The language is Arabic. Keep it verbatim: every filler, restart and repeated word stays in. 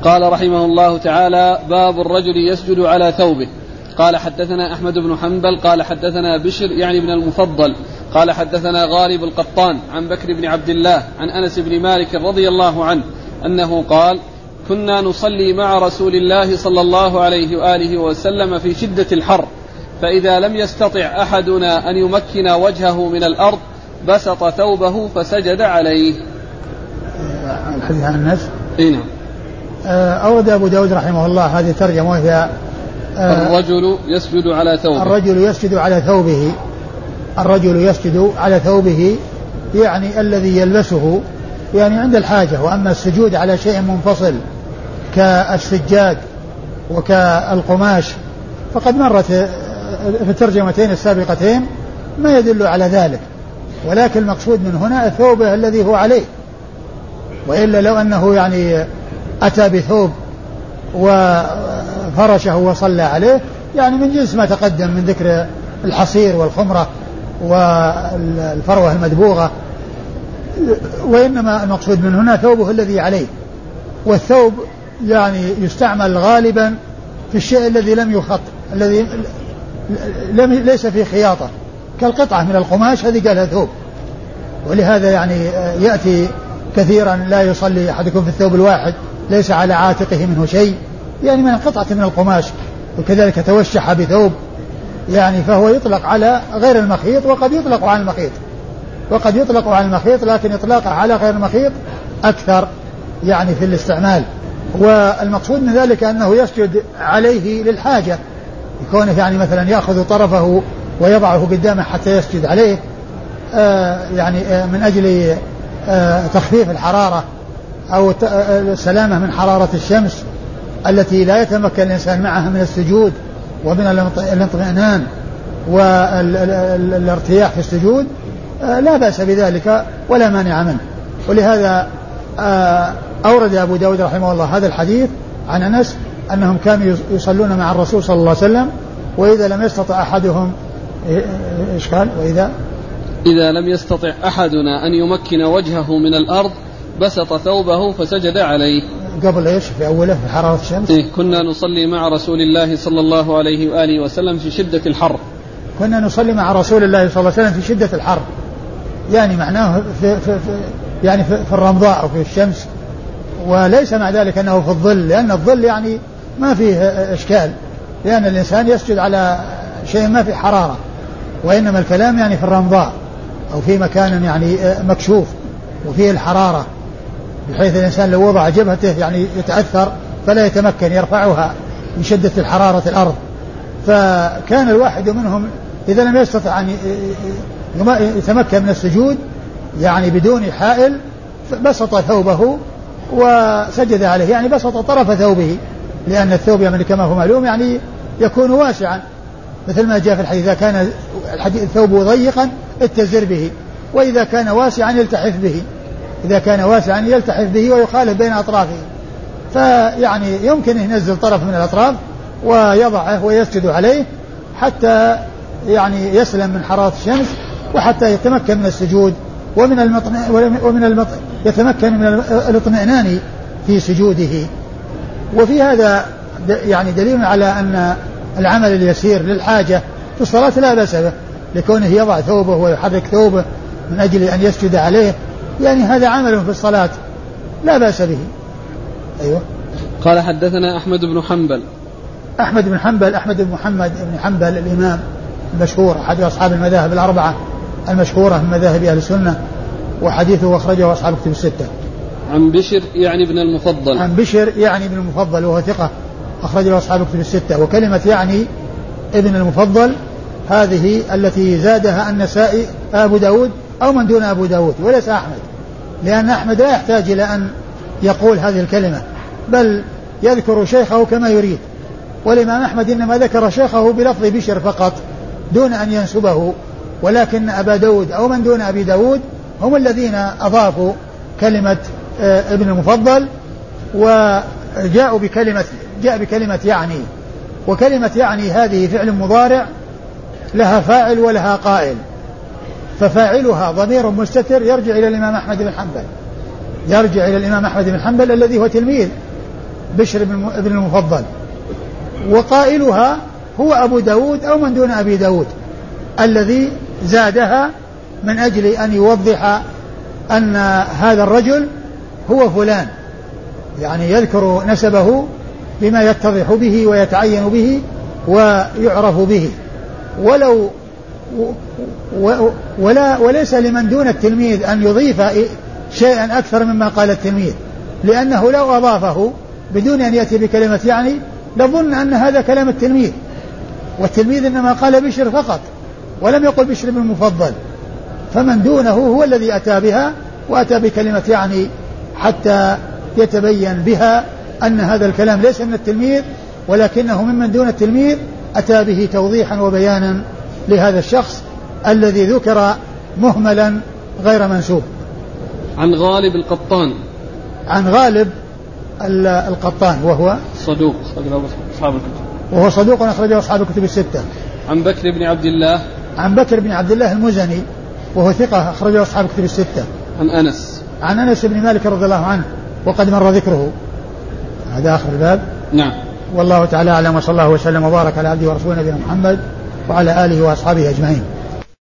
قال رحمه الله تعالى: باب الرجل يسجد على ثوبه. قال حدثنا أحمد بن حنبل قال حدثنا بشر يعني بن المفضل قال حدثنا غالب القطان عن بكر بن عبد الله عن أنس بن مالك رضي الله عنه أنه قال: كنا نصلي مع رسول الله صلى الله عليه وآله وسلم في شدة الحر، فإذا لم يستطع أحدنا أن يمكن وجهه من الأرض بسط ثوبه فسجد عليه. الحديث عن الناس. إيه. أورد أبو داود رحمه الله هذه الترجمة وهي الرجل يسجد على ثوبه. الرجل يسجد على ثوبه الرجل يسجد على ثوبه يعني الذي يلبسه يعني عند الحاجة. وأما السجود على شيء منفصل كالسجاد وكالقماش فقد مرت في الترجمتين السابقتين ما يدل على ذلك، ولكن المقصود من هنا الثوب الذي هو عليه. وإلا لو أنه يعني أتى بثوب وفرشه وصلى عليه يعني من جنس ما تقدم من ذكر الحصير والخمرة والفروة المدبوغة، وإنما المقصود من هنا ثوبه الذي عليه. والثوب يعني يستعمل غالبا في الشيء الذي لم يخط، الذي لم ليس فيه خياطة، كالقطعة من القماش هذه قالها ثوب. ولهذا يعني يأتي كثيرا لا يصلي أحدكم في الثوب الواحد ليس على عاتقه منه شيء، يعني من قطعة من القماش. وكذلك توشح بثوب يعني فهو يطلق على غير المخيط وقد يطلق على المخيط وقد يطلق على المخيط لكن إطلاقه على غير المخيط أكثر يعني في الاستعمال. والمقصود من ذلك أنه يسجد عليه للحاجة، يكونه يعني مثلا يأخذ طرفه ويضعه قدامه حتى يسجد عليه آه يعني آه من أجل آه تخفيف الحرارة أو السلامة من حرارة الشمس التي لا يتمكن الإنسان معها من السجود ومن الاطمئنان والارتياح في السجود، آه لا بأس بذلك ولا مانع منه. ولهذا آه أورد أبو داود رحمه الله هذا الحديث عن أنس أنهم كانوا يصلون مع الرسول صلى الله عليه وسلم وإذا لم يستطع أحدهم إيش قال؟ وإذا إذا لم يستطع أحدنا أن يمكن وجهه من الأرض بسط ثوبه فسجد عليه. قبل إيش في أوله في حرارة الشمس؟ إيه كنا نصلي مع رسول الله صلى الله عليه وآله وسلم في شدة الحر. كنا نصلي مع رسول الله صلى الله عليه وسلم في شدة الحر، يعني معناه في, في, في يعني في, في الرمضاء أو في الشمس، وليس مع ذلك أنه في الظل، لأن الظل يعني ما فيه إشكال، لأن الإنسان يسجد على شيء ما فيه حرارة، وإنما الكلام يعني في الرمضاء أو في مكان يعني مكشوف وفيه الحرارة بحيث الإنسان لو وضع جبهته يعني يتأثر فلا يتمكن يرفعها من شدة الحرارة الأرض. فكان الواحد منهم إذا لم يستطع أن يتمكن من السجود يعني بدون حائل بسط ثوبه وسجد عليه، يعني بسط طرف ثوبه، لأن الثوب يعني كما هو معلوم يعني يكون واسعا مثل ما جاء في الحديث، إذا كان الثوب ضيقا اتزر به، وإذا كان واسعا يلتحف به إذا كان واسعا يلتحف به ويخالف بين أطرافه. فيعني يمكن ينزل طرف من الأطراف ويضعه ويسجد عليه حتى يعني يسلم من حرارة الشمس وحتى يتمكن من السجود ومن المطن... ومن المط... يتمكن من الاطمئنان في سجوده. وفي هذا يعني دليل على أن العمل اليسير للحاجة في الصلاة لا بأس به، لكونه يضع ثوبه ويحرك ثوبه من أجل أن يسجد عليه، يعني هذا عمل في الصلاة لا بأس به. أيوة. قال حدثنا أحمد بن حنبل. أحمد بن حنبل أحمد بن محمد بن حنبل الإمام المشهور أحد أصحاب المذاهب الأربعة المشهورة من مذاهب أهل السنة، وحديثه أخرجه أصحاب كتب الستة. عن بشر يعني ابن المفضل. عن بشر يعني ابن المفضل وهو ثقة أخرجه أصحاب كتب الستة. وكلمة يعني ابن المفضل هذه التي زادها النسائي أبو داود أو من دون أبو داود وليس أحمد، لأن أحمد لا يحتاج إلى أن يقول هذه الكلمة بل يذكر شيخه كما يريد، والإمام أحمد إنما ذكر شيخه بلفظ بشر فقط دون أن ينسبه، ولكن أبا داود أو من دون أبي داود هم الذين أضافوا كلمة ابن المفضل وجاءوا بكلمة جاء بكلمة يعني. وكلمة يعني هذه فعل مضارع لها فاعل ولها قائل، ففاعلها ضمير مستتر يرجع إلى الإمام أحمد بن حنبل يرجع إلى الإمام أحمد بن حنبل الذي هو تلميذ بشر بن المفضل، وقائلها هو أبو داود أو من دون أبي داود الذي زادها من أجل أن يوضح أن هذا الرجل هو فلان، يعني يذكر نسبه بما يتضح به ويتعين به ويعرف به، ولو ولا وليس لمن دون التلميذ أن يضيف شيئا أكثر مما قال التلميذ، لأنه لو أضافه بدون أن يأتي بكلمة يعني لظن أن هذا كلام التلميذ، والتلميذ إنما قال بشر فقط ولم يقل بشر بن المفضل، فمن دونه هو الذي أتى بها وأتى بكلمة يعني حتى يتبين بها أن هذا الكلام ليس من التلميذ ولكنه ممن دون التلميذ، أتى به توضيحا وبيانا لهذا الشخص الذي ذكر مهملا غير منسوب. عن غالب القطان. عن غالب القطان وهو صدوق أخرجه أصحاب الكتب. وهو صدوق أخرجه أصحاب الكتب الستة. عن بكر بن عبد الله. عن بكر بن عبد الله المزني وهو ثقة أخرجه أصحاب الكتب الستة. عن أنس. عن أنس بن مالك رضي الله عنه وقد مر ذكره. هذا آخر الباب. نعم. والله تعالى أعلم، وصلى الله وسلم وبارك على عبده ورسوله نبينا محمد وعلى آله وأصحابه أجمعين.